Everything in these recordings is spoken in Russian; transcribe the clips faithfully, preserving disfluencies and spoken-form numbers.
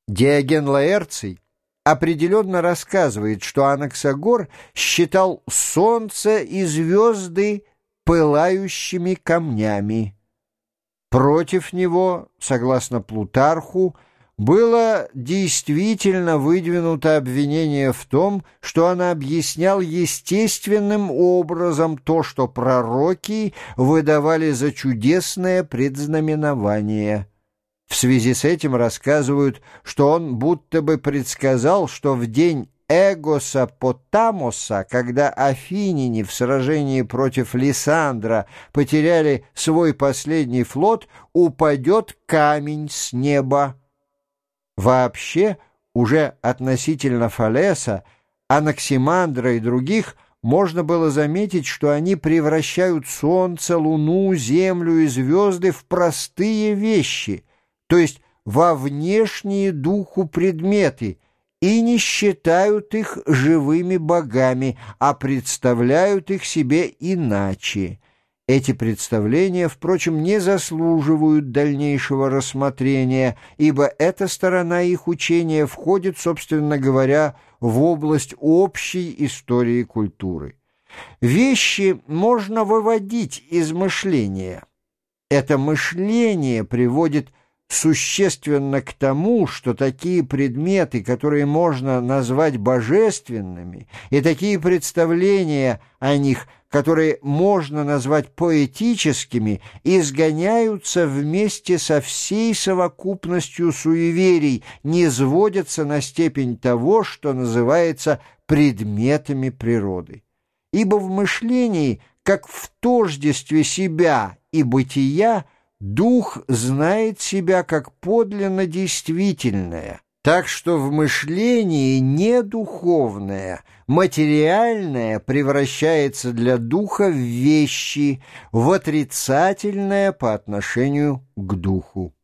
Диоген Лаэрций определенно рассказывает, что Анаксагор считал солнце и звезды пылающими камнями. Против него, согласно Плутарху, было действительно выдвинуто обвинение в том, что он объяснял естественным образом то, что пророки выдавали за чудесное предзнаменование. В связи с этим рассказывают, что он будто бы предсказал, что в день Эгоса Потамоса, когда афиняне в сражении против Лисандра потеряли свой последний флот, упадет камень с неба. Вообще, уже относительно Фалеса, Анаксимандра и других можно было заметить, что они превращают солнце, луну, землю и звезды в простые вещи, то есть во внешние духу предметы, и не считают их живыми богами, а представляют их себе иначе. Эти представления, впрочем, не заслуживают дальнейшего рассмотрения, ибо эта сторона их учения входит, собственно говоря, в область общей истории культуры. Вещи можно выводить из мышления. Это мышление приводит существенно к тому, что такие предметы, которые можно назвать божественными, и такие представления о них, которые можно назвать поэтическими, изгоняются вместе со всей совокупностью суеверий, низводятся на степень того, что называется предметами природы. Ибо в мышлении, как в тождестве себя и бытия, дух знает себя как подлинно действительное, так что в мышлении недуховное, материальное превращается для духа в вещи, в отрицательное по отношению к духу.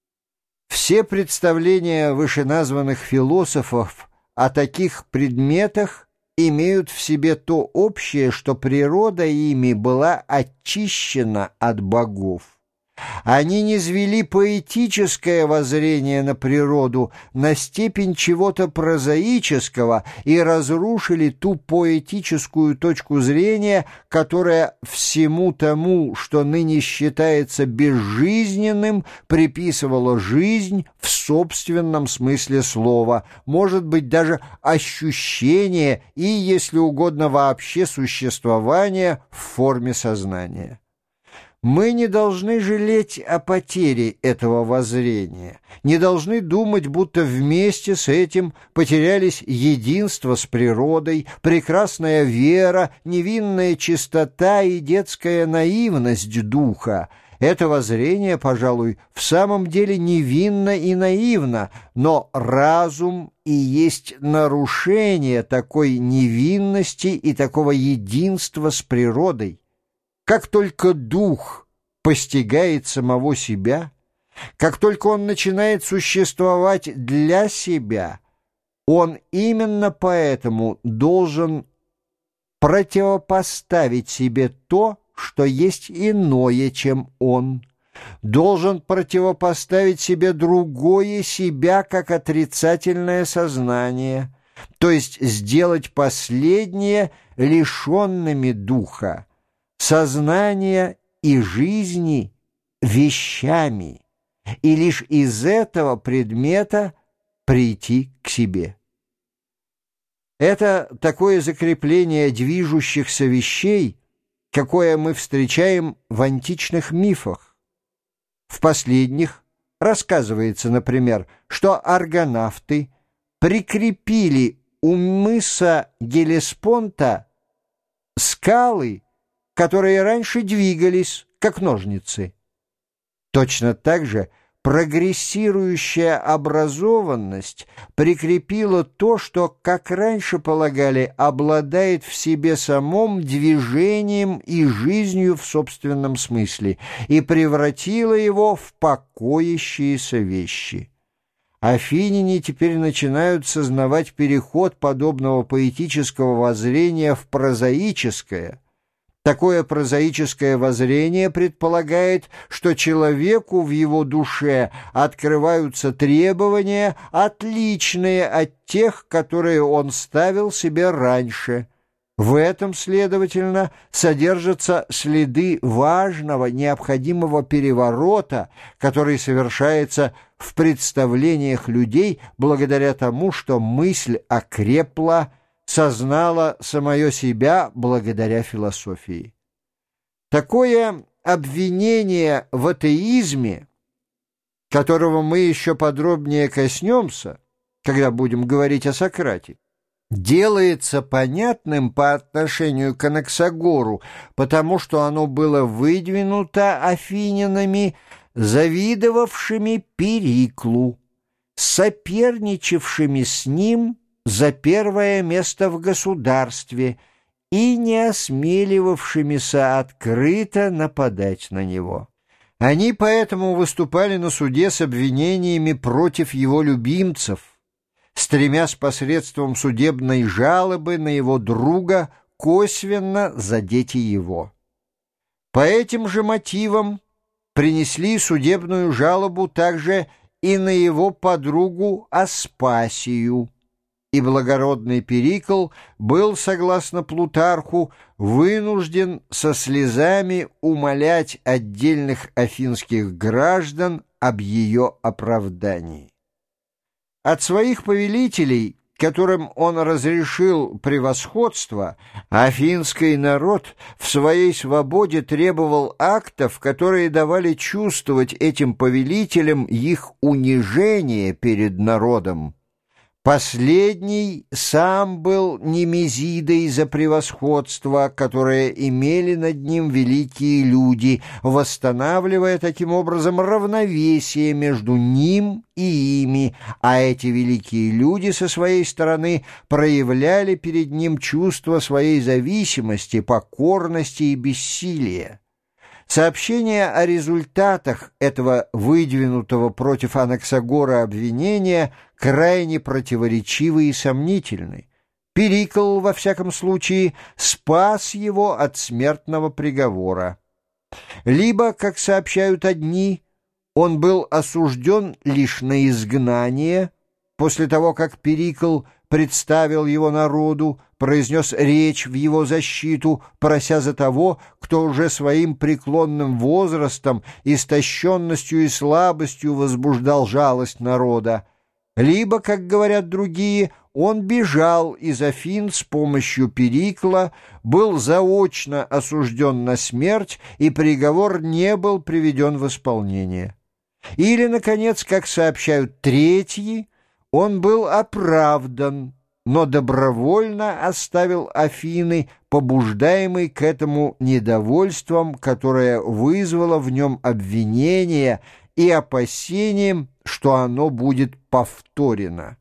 Все представления вышеназванных философов о таких предметах имеют в себе то общее, что природа ими была очищена от богов. Они низвели поэтическое воззрение на природу на степень чего-то прозаического и разрушили ту поэтическую точку зрения, которая всему тому, что ныне считается безжизненным, приписывала жизнь в собственном смысле слова, может быть, даже ощущение и, если угодно, вообще существование в форме сознания. Мы не должны жалеть о потере этого воззрения, не должны думать, будто вместе с этим потерялись единство с природой, прекрасная вера, невинная чистота и детская наивность духа. Это воззрение, пожалуй, в самом деле невинно и наивно, но разум и есть нарушение такой невинности и такого единства с природой. Как только дух постигает самого себя, как только он начинает существовать для себя, он именно поэтому должен противопоставить себе то, что есть иное, чем он, должен противопоставить себе другое себя как отрицательное сознание, то есть сделать последнее лишенными духа, сознания и жизни вещами, и лишь из этого предмета прийти к себе. Это такое закрепление движущихся вещей, какое мы встречаем в античных мифах. В последних рассказывается, например, что аргонавты прикрепили у мыса Гелеспонта скалы, которые раньше двигались, как ножницы. Точно так же прогрессирующая образованность прикрепила то, что, как раньше полагали, обладает в себе самом движением и жизнью в собственном смысле, и превратила его в покоящиеся вещи. Афиняне теперь начинают сознавать переход подобного поэтического воззрения в прозаическое. Такое прозаическое воззрение предполагает, что человеку в его душе открываются требования, отличные от тех, которые он ставил себе раньше. В этом, следовательно, содержатся следы важного, необходимого переворота, который совершается в представлениях людей благодаря тому, что мысль окрепла, сознала самое себя благодаря философии. Такое обвинение в атеизме, которого мы еще подробнее коснемся, когда будем говорить о Сократе, делается понятным по отношению к Анаксагору, потому что оно было выдвинуто афинянами, завидовавшими Периклу, соперничавшими с ним за первое место в государстве и не осмеливавшимися открыто нападать на него. Они поэтому выступали на суде с обвинениями против его любимцев, стремясь посредством судебной жалобы на его друга косвенно задеть и его. По этим же мотивам принесли судебную жалобу также и на его подругу Аспасию, и благородный Перикл был, согласно Плутарху, вынужден со слезами умолять отдельных афинских граждан об ее оправдании. От своих повелителей, которым он разрешил превосходство, афинский народ в своей свободе требовал актов, которые давали чувствовать этим повелителям их унижение перед народом. Последний сам был немезидой за превосходство, которое имели над ним великие люди, восстанавливая таким образом равновесие между ним и ими, а эти великие люди со своей стороны проявляли перед ним чувство своей зависимости, покорности и бессилия. Сообщения о результатах этого выдвинутого против Анаксагора обвинения крайне противоречивы и сомнительны. Перикл, во всяком случае, спас его от смертного приговора. Либо, как сообщают одни, он был осужден лишь на изгнание, после того, как Перикл представил его народу, произнес речь в его защиту, прося за того, кто уже своим преклонным возрастом, истощенностью и слабостью возбуждал жалость народа. Либо, как говорят другие, он бежал из Афин с помощью Перикла, был заочно осужден на смерть, и приговор не был приведен в исполнение. Или, наконец, как сообщают третьи, он был оправдан, но добровольно оставил Афины, побуждаемый к этому недовольством, которое вызвало в нем обвинение и опасением, что оно будет повторено.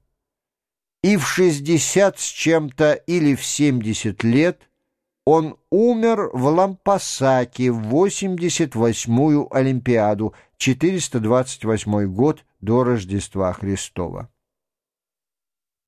И в шестьдесят с чем-то или в семьдесят лет он умер в Лампасаке в восемьдесят восьмую Олимпиаду, четыреста двадцать восьмой год до Рождества Христова.